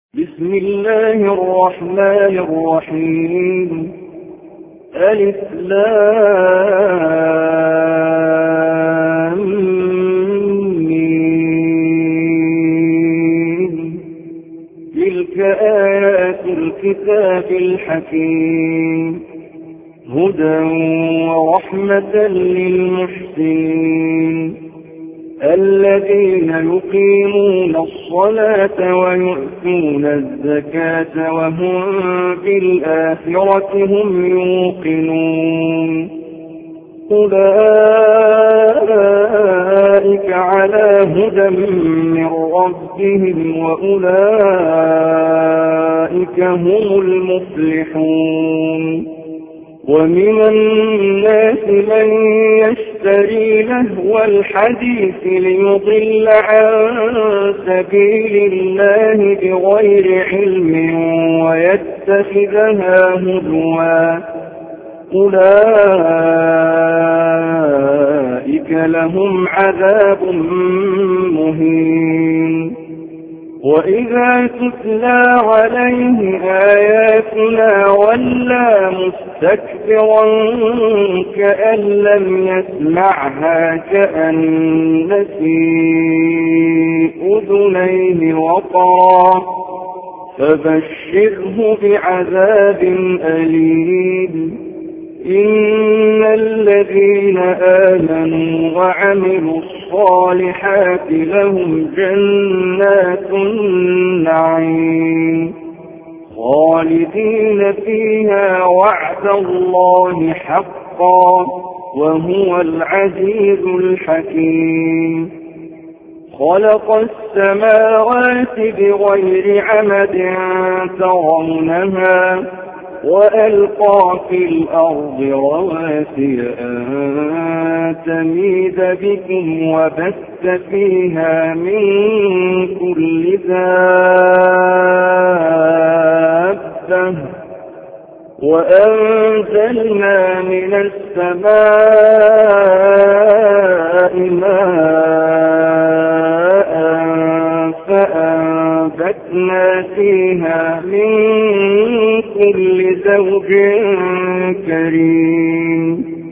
بسم الله الرحمن الرحيم. ألف لام ميم. تلك آيات الكتاب الحكيم هدى ورحمة للمحسنين الذين يقيمون الصلاة ويؤتون الزكاة وهم بالآخرة هم يوقنون أولئك على هدى من ربهم وأولئك هم المفلحون ومن الناس من يشتري لهو الحديث ليضل عن سبيل الله بغير علم ويتخذها هزوا أولئك لهم عذاب مهين وإذا تتلى عليه آياتنا ولى مستكبرا كأن لم يسمعها كأن في أذنيه وقرا فبشره بعذاب أليم إن الذين آمنوا وعملوا الصالحات لهم جنات النعيم خالدين فيها وعد الله حقا وهو العزيز الحكيم خلق السماوات بغير عمد ترونها وألقى في الأرض رواسي أن تميد بكم وبث فيها من كل دابة وأنزلنا من السماء ماء فأنبتنا فيها من كل زوج كريم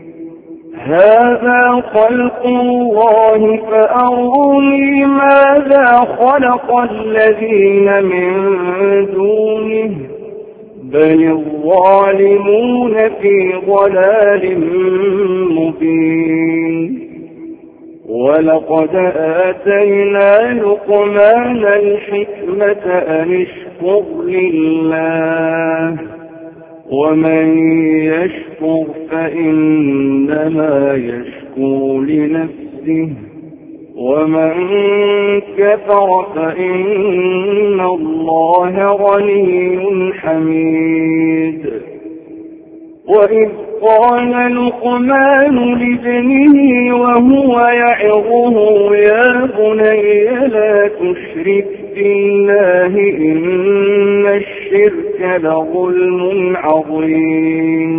هذا خلق الله فأروني ماذا خلق الذين من دونه بل الظالمون في ضلال مبين ولقد آتينا لقمان الحكمة أن اشكر لله ومن يشكر فإنما يشكر لنفسه ومن كفر فإن الله غني حميد وإذ قال لقمان لابنه وهو يعظه يا بني لا تشرك بالله إن الشرك لظلم عظيم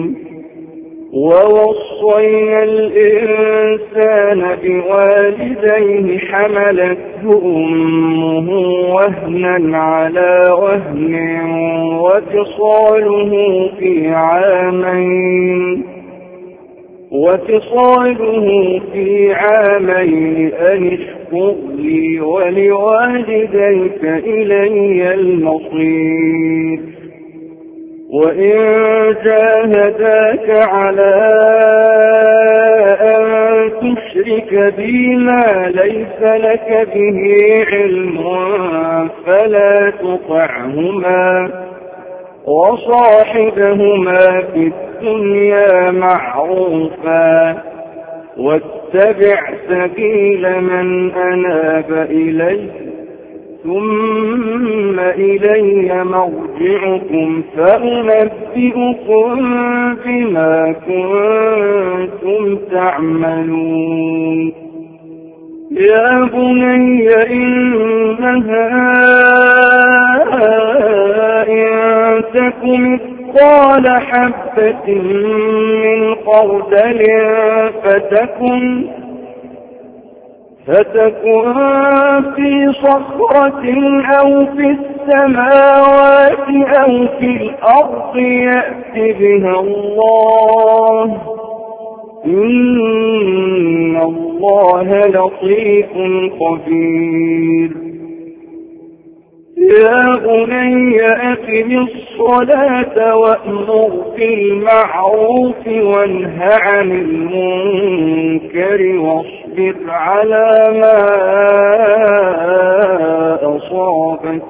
ووصينا الإنسان بوالديه حملته أمه وهنا على وهن وفصاله في عامين أن اشكر لي ولوالديك إلي المصير وإن جاهداك على أن تشرك بي ما ليس لك به علم فلا تطعهما وصاحبهما في الدنيا معروفا واتبع سبيل من أناب إلي ثم إلي مرجعكم فأنبئكم بما كنتم تعملون يا بني إنها إن تك مثقال حبة من خردل فتكن فتكن في صخرة أو في السماوات أو في الأرض يأت بها الله إن الله لطيف خبير يا بني أقم الصلاة وأمر بالمعروف وانه عن المنكر واصبر على ما أصابك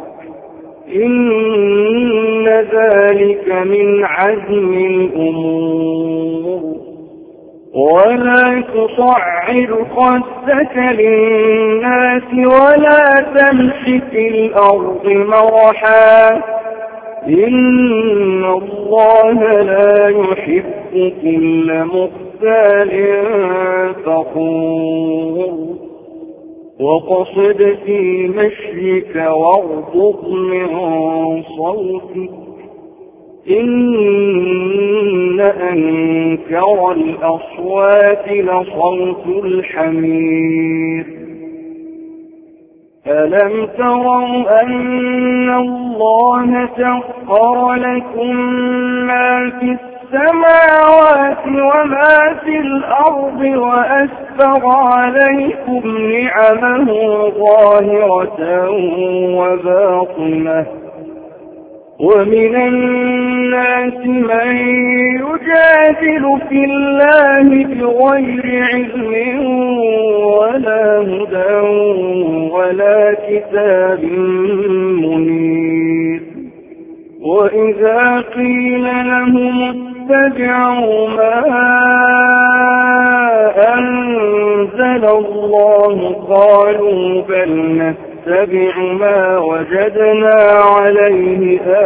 إن ذلك من عزم الأمور ولا تصعر خدك للناس ولا تمش في الأرض مرحا إن الله لا يحب كل مختال فخور وقصد في مشيك واغضض من صوتك إن أنكر الأصوات لصوت الحمير ألم تروا أن الله سخر لكم ما في السماوات وما في الأرض وأسبغ عليكم نعمه ظاهرة وباطنة ومن الناس من يجادل في الله بغير علم ولا هدى ولا كتاب منير وإذا قيل لهم اتبعوا ما أنزل الله قالوا بل نتبع ما وجدنا عليه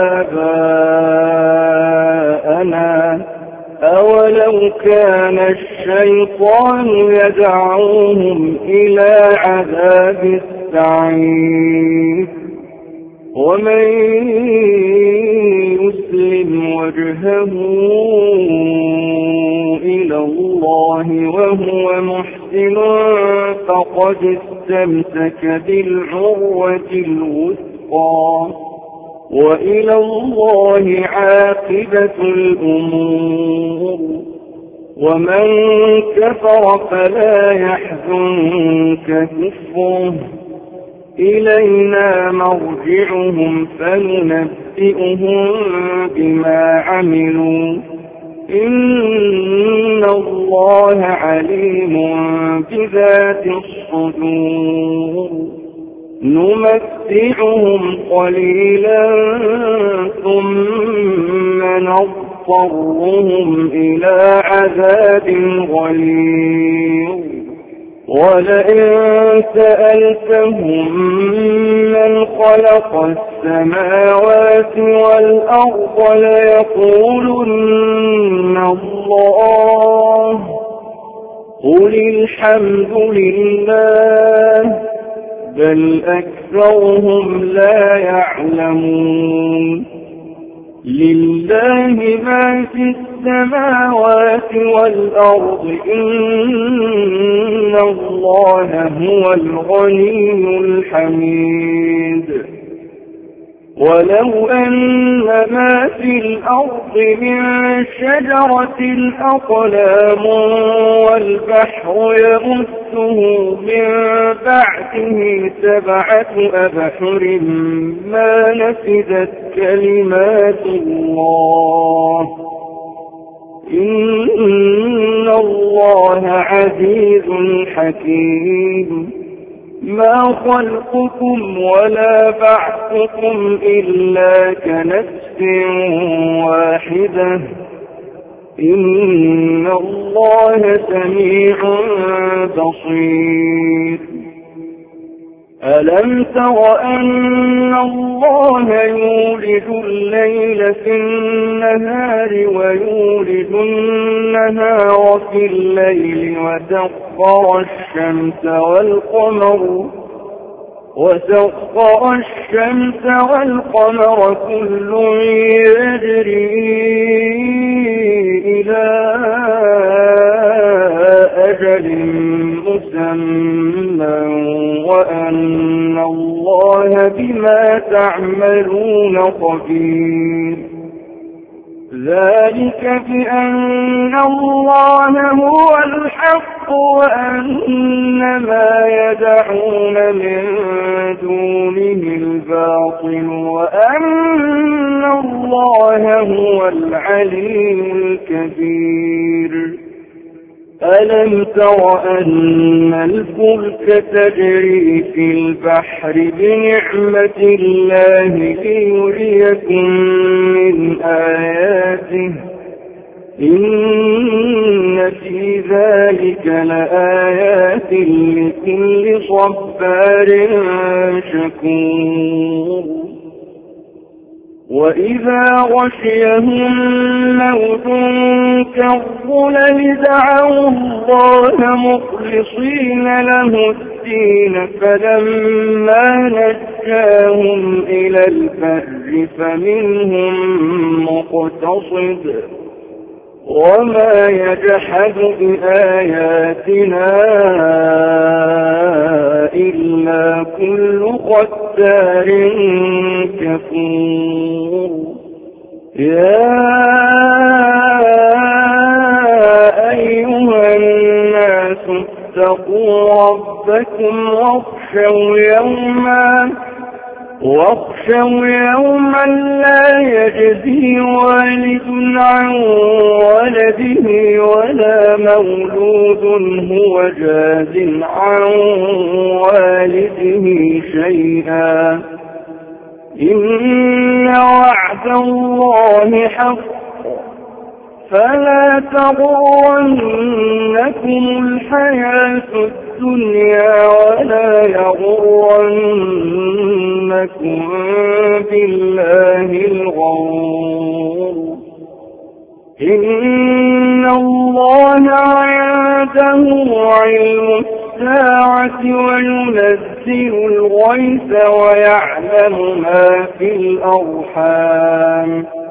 آباءنا أولو كان الشيطان يدعوهم إلى عذاب السعير ومن يسلم وجهه إلى الله وهو محسن فقد استمسك بالعروة الوثقى وإلى الله عاقبة الأمور ومن كفر فلا يحزنك كفره إلينا مرجعهم فننبئهم بما عملوا إن الله عليم بذات الصدور نمتعهم قليلا ثم نضطرهم إلى عذاب غليظ ولئن سألتهم من خلق السماوات والأرض ليقولن الله قل الحمد لله بل أكثرهم لا يعلمون لله ما في السماوات والأرض إن الله هو الغني الحميد ولو أن ما في الأرض من شجرة أقلام والبحر يمده من بعده 7 أبحر ما نفدت كلمات الله إن الله عزيز حكيم ما خلقكم ولا بعثكم إلا كنفس واحدة إن الله سميع بصير ألم تر أن الله يولد الليل في النهار ويولد النهار في الليل وسخر الشمس والقمر كل يجري إلى أجل مسمى وأن الله الله بما تعملون خبير ذلك بأن الله هو الحق وأن ما يدعون من دونه الباطل وأن الله هو العلي الكبير ألم تر أن الفلك تجري في البحر بنعمة الله ليريكم من آياته إن في ذلك لآيات لكل صبار شكور وإذا غشيهم موت كالظلل دعوا الله مخلصين له الدين فلما نجاهم إلى البر فمنهم مقتصد وما يجحد بآياتنا إلا كل ختار كفور يا أيها الناس اتقوا ربكم واخشوا يوما لا يجزي والد عن ولده ولا مولود هو جاز عن والده شيئا إن وعد الله حق فلا تغرنكم الحياة الدنيا ولا يغرنكم بالله الغرور إن الله عنده علم الساعة وينزل الغيث ويعلم ما في الأرحام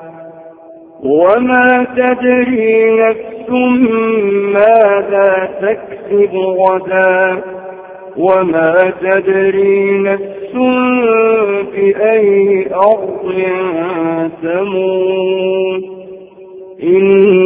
وما تدري نفس ماذا تكسب غدا وما تدري نفس بأي أرض تموت